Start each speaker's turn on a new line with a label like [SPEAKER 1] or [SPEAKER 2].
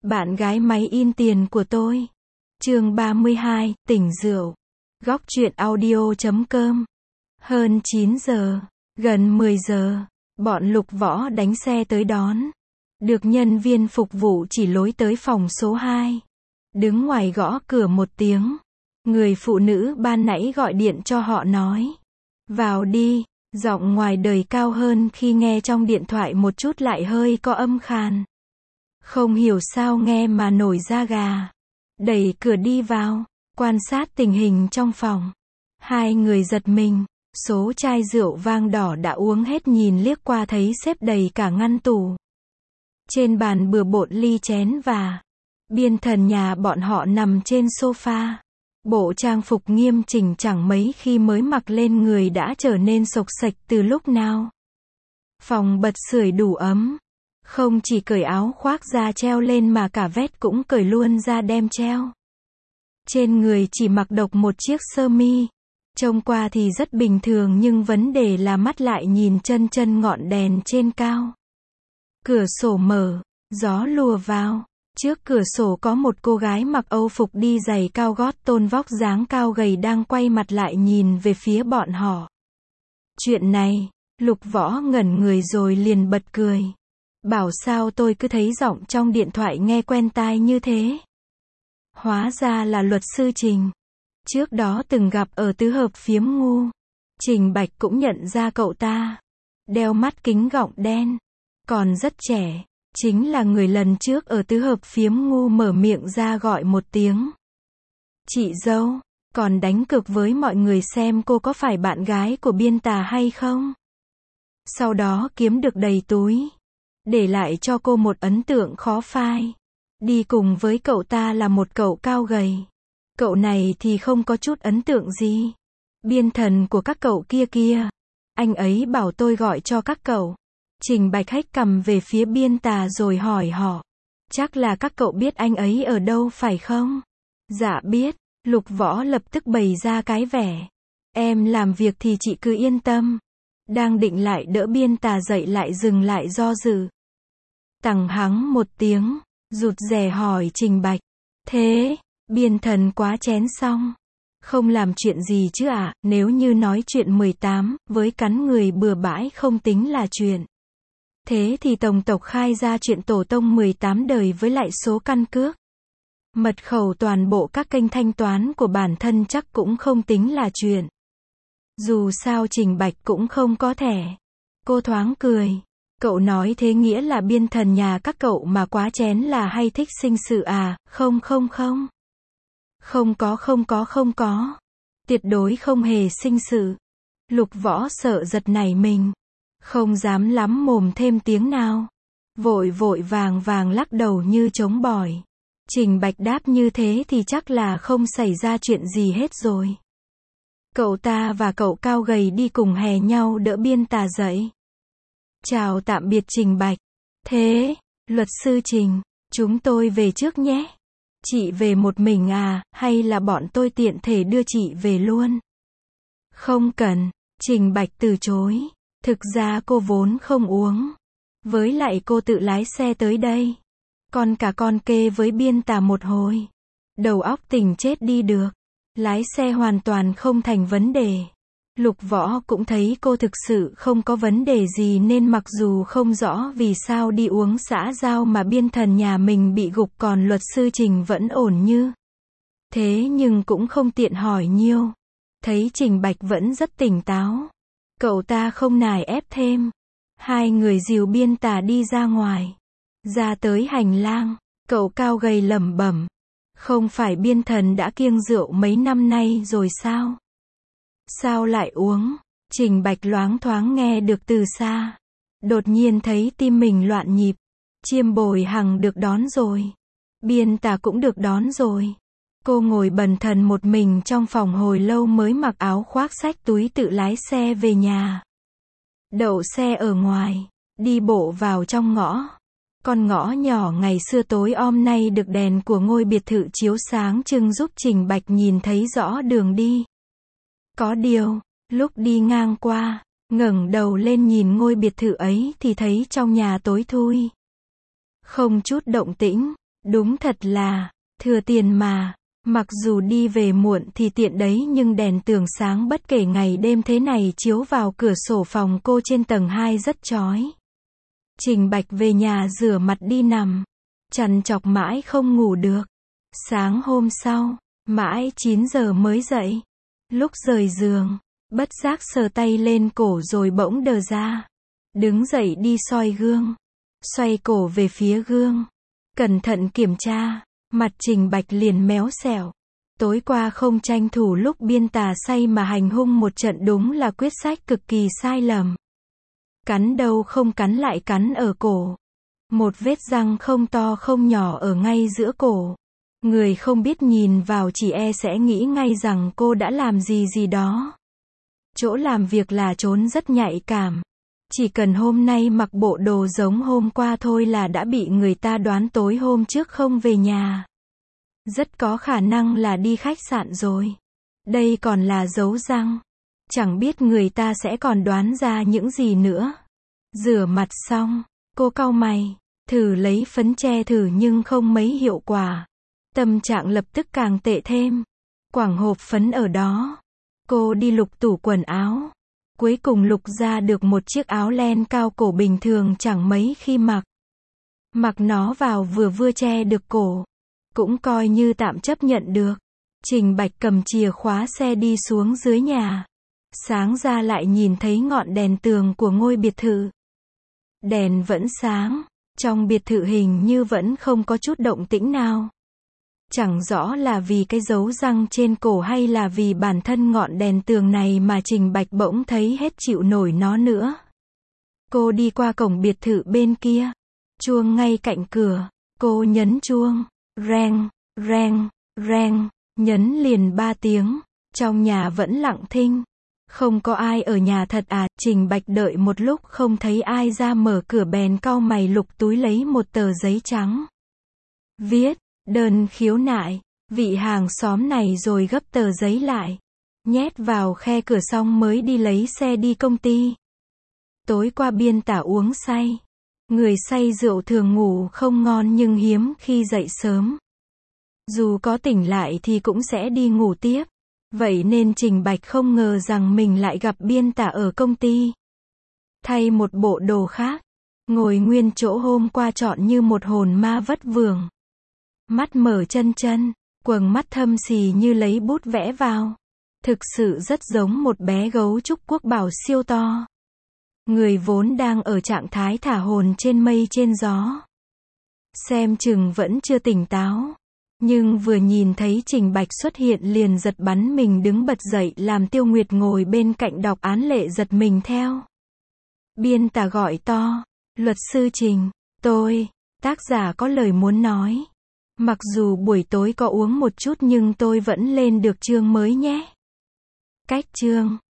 [SPEAKER 1] Bạn gái máy in tiền của tôi. Chương 32, tỉnh rượu. Góc truyện audio.com. Hơn 9 giờ, gần 10 giờ, bọn Lục Võ đánh xe tới đón. Được nhân viên phục vụ chỉ lối tới phòng số 2. Đứng ngoài gõ cửa một tiếng. Người phụ nữ ban nãy gọi điện cho họ nói. Vào đi, giọng ngoài đời cao hơn khi nghe trong điện thoại một chút lại hơi có âm khàn. Không hiểu sao nghe mà nổi da gà. Đẩy cửa đi vào, quan sát tình hình trong phòng. Hai người giật mình, số chai rượu vang đỏ đã uống hết nhìn liếc qua thấy xếp đầy cả ngăn tủ. Trên bàn bừa bộn ly chén và biên thần nhà bọn họ nằm trên sofa. Bộ trang phục nghiêm chỉnh chẳng mấy khi mới mặc lên người đã trở nên xộc xệch từ lúc nào. Phòng bật sưởi đủ ấm. Không chỉ cởi áo khoác ra treo lên mà cả vest cũng cởi luôn ra đem treo. Trên người chỉ mặc độc một chiếc sơ mi. Trông qua thì rất bình thường nhưng vấn đề là mắt lại nhìn chân chân ngọn đèn trên cao. Cửa sổ mở, gió lùa vào. Trước cửa sổ có một cô gái mặc âu phục đi giày cao gót tôn vóc dáng cao gầy đang quay mặt lại nhìn về phía bọn họ. Chuyện này, Lục Võ ngẩn người rồi liền bật cười. Bảo sao tôi cứ thấy giọng trong điện thoại nghe quen tai như thế. Hóa ra là luật sư Trình. Trước đó từng gặp ở tứ hợp phiếm ngu. Trình Bạch cũng nhận ra cậu ta. Đeo mắt kính gọng đen. Còn rất trẻ. Chính là người lần trước ở tứ hợp phiếm ngu mở miệng ra gọi một tiếng. Chị dâu, còn đánh cược với mọi người xem cô có phải bạn gái của Biên Tà hay không. Sau đó kiếm được đầy túi. Để lại cho cô một ấn tượng khó phai. Đi cùng với cậu ta là một cậu cao gầy. Cậu này thì không có chút ấn tượng gì. Biên thần của các cậu kia kia. Anh ấy bảo tôi gọi cho các cậu. Trình Bạch hách cầm về phía Biên Tà rồi hỏi họ. Chắc là các cậu biết anh ấy ở đâu phải không? Dạ biết. Lục Võ lập tức bày ra cái vẻ. Em làm việc thì chị cứ yên tâm. Đang định lại đỡ Biên Tà dậy lại dừng lại do dự. Tằng hắng một tiếng, rụt rè hỏi Trình Bạch. Thế, Biên thần quá chén xong. Không làm chuyện gì chứ ạ, nếu như nói chuyện 18, với cắn người bừa bãi không tính là chuyện. Thế thì tổng tộc khai ra chuyện tổ tông 18 đời với lại số căn cước. Mật khẩu toàn bộ các kênh thanh toán của bản thân chắc cũng không tính là chuyện. Dù sao Trình Bạch cũng không có thẻ. Cô thoáng cười. Cậu nói thế nghĩa là Biên thần nhà các cậu mà quá chén là hay thích sinh sự à? Không. Không có. Tuyệt đối không hề sinh sự. Lục Võ sợ giật nảy mình. Không dám lắm mồm thêm tiếng nào. Vội vàng lắc đầu như trống bỏi. Trình Bạch đáp như thế thì chắc là không xảy ra chuyện gì hết rồi. Cậu ta và cậu cao gầy đi cùng hè nhau đỡ Biên Tà dậy. Chào tạm biệt Trình Bạch. Thế, luật sư Trình, chúng tôi về trước nhé. Chị về một mình à, hay là bọn tôi tiện thể đưa chị về luôn? Không cần, Trình Bạch từ chối. Thực ra cô vốn không uống. Với lại cô tự lái xe tới đây. Con cả con kê với Biên Tà một hồi. Đầu óc tỉnh chết đi được. Lái xe hoàn toàn không thành vấn đề. Lục Võ cũng thấy cô thực sự không có vấn đề gì nên mặc dù không rõ vì sao đi uống xã giao mà Biên thần nhà mình bị gục còn luật sư Trình vẫn ổn như. Thế nhưng cũng không tiện hỏi nhiều. Thấy Trình Bạch vẫn rất tỉnh táo. Cậu ta không nài ép thêm. Hai người dìu Biên Tà đi ra ngoài. Ra tới hành lang, cậu cao gầy lẩm bẩm. Không phải Biên thần đã kiêng rượu mấy năm nay rồi sao? Sao lại uống? Trình Bạch loáng thoáng nghe được từ xa. Đột nhiên thấy tim mình loạn nhịp. Chiêm Bồi Hằng được đón rồi. Biên Tà cũng được đón rồi. Cô ngồi bần thần một mình trong phòng hồi lâu mới mặc áo khoác xách túi tự lái xe về nhà. Đậu xe ở ngoài, đi bộ vào trong ngõ. Con ngõ nhỏ ngày xưa tối om nay được đèn của ngôi biệt thự chiếu sáng trưng giúp Trình Bạch nhìn thấy rõ đường đi. Có điều, lúc đi ngang qua, ngẩng đầu lên nhìn ngôi biệt thự ấy thì thấy trong nhà tối thui. Không chút động tĩnh, Đúng thật là, thừa tiền mà. Mặc dù đi về muộn thì tiện đấy nhưng đèn tường sáng bất kể ngày đêm thế này chiếu vào cửa sổ phòng cô trên tầng 2 rất chói. Trình Bạch về nhà rửa mặt đi nằm. Trằn trọc mãi không ngủ được. Sáng hôm sau, mãi 9 giờ mới dậy. Lúc rời giường, bất giác sờ tay lên cổ rồi bỗng đờ ra. Đứng dậy đi soi gương. Xoay cổ về phía gương. Cẩn thận kiểm tra. Mặt Trình Bạch liền méo xẹo. Tối qua không tranh thủ lúc Biên Tà say mà hành hung một trận đúng là quyết sách cực kỳ sai lầm. Cắn đâu không cắn lại cắn ở cổ. Một vết răng không to không nhỏ ở ngay giữa cổ. Người không biết nhìn vào chỉ e sẽ nghĩ ngay rằng cô đã làm gì gì đó. Chỗ làm việc là trốn rất nhạy cảm. Chỉ cần hôm nay mặc bộ đồ giống hôm qua thôi là đã bị người ta đoán tối hôm trước không về nhà. Rất có khả năng là đi khách sạn rồi. Đây còn là dấu răng. Chẳng biết người ta sẽ còn đoán ra những gì nữa. Rửa mặt xong, cô cau mày, thử lấy phấn che thử nhưng không mấy hiệu quả. Tâm trạng lập tức càng tệ thêm. Quẳng hộp phấn ở đó. Cô đi lục tủ quần áo. Cuối cùng lục ra được một chiếc áo len cao cổ bình thường chẳng mấy khi mặc. Mặc nó vào vừa che được cổ. Cũng coi như tạm chấp nhận được. Trình Bạch cầm chìa khóa xe đi xuống dưới nhà. Sáng ra lại nhìn thấy ngọn đèn tường của ngôi biệt thự. Đèn vẫn sáng. Trong biệt thự hình như vẫn không có chút động tĩnh nào. Chẳng rõ là vì cái dấu răng trên cổ hay là vì bản thân ngọn đèn tường này mà Trình Bạch bỗng thấy hết chịu nổi nó nữa. Cô đi qua cổng biệt thự bên kia. Chuông ngay cạnh cửa. Cô nhấn chuông. Reng, reng, reng. Nhấn liền 3 tiếng. Trong nhà vẫn lặng thinh. Không có ai ở nhà thật à? Trình Bạch đợi một lúc không thấy ai ra mở cửa bèn cau mày lục túi lấy một tờ giấy trắng. Viết, đơn khiếu nại. Vị hàng xóm này rồi gấp tờ giấy lại. Nhét vào khe cửa xong mới đi lấy xe đi công ty. Tối qua Biên Tả uống say. Người say rượu thường ngủ không ngon nhưng hiếm khi dậy sớm. Dù có tỉnh lại thì cũng sẽ đi ngủ tiếp. Vậy nên Trình Bạch không ngờ rằng mình lại gặp Biên Tả ở công ty. Thay một bộ đồ khác. Ngồi nguyên chỗ hôm qua trọn như một hồn ma vất vưởng. Mắt mở chân, quầng mắt thâm xì như lấy bút vẽ vào. Thực sự rất giống một bé gấu trúc quốc bảo siêu to. Người vốn đang ở trạng thái thả hồn trên mây trên gió. Xem chừng vẫn chưa tỉnh táo. Nhưng vừa nhìn thấy Trình Bạch xuất hiện liền giật bắn mình đứng bật dậy làm Tiêu Nguyệt ngồi bên cạnh đọc án lệ giật mình theo. Biên Tả gọi to. Luật sư Trình, tôi, tác giả có lời muốn nói. Mặc dù buổi tối có uống một chút nhưng tôi vẫn lên được chương mới nhé. Cách chương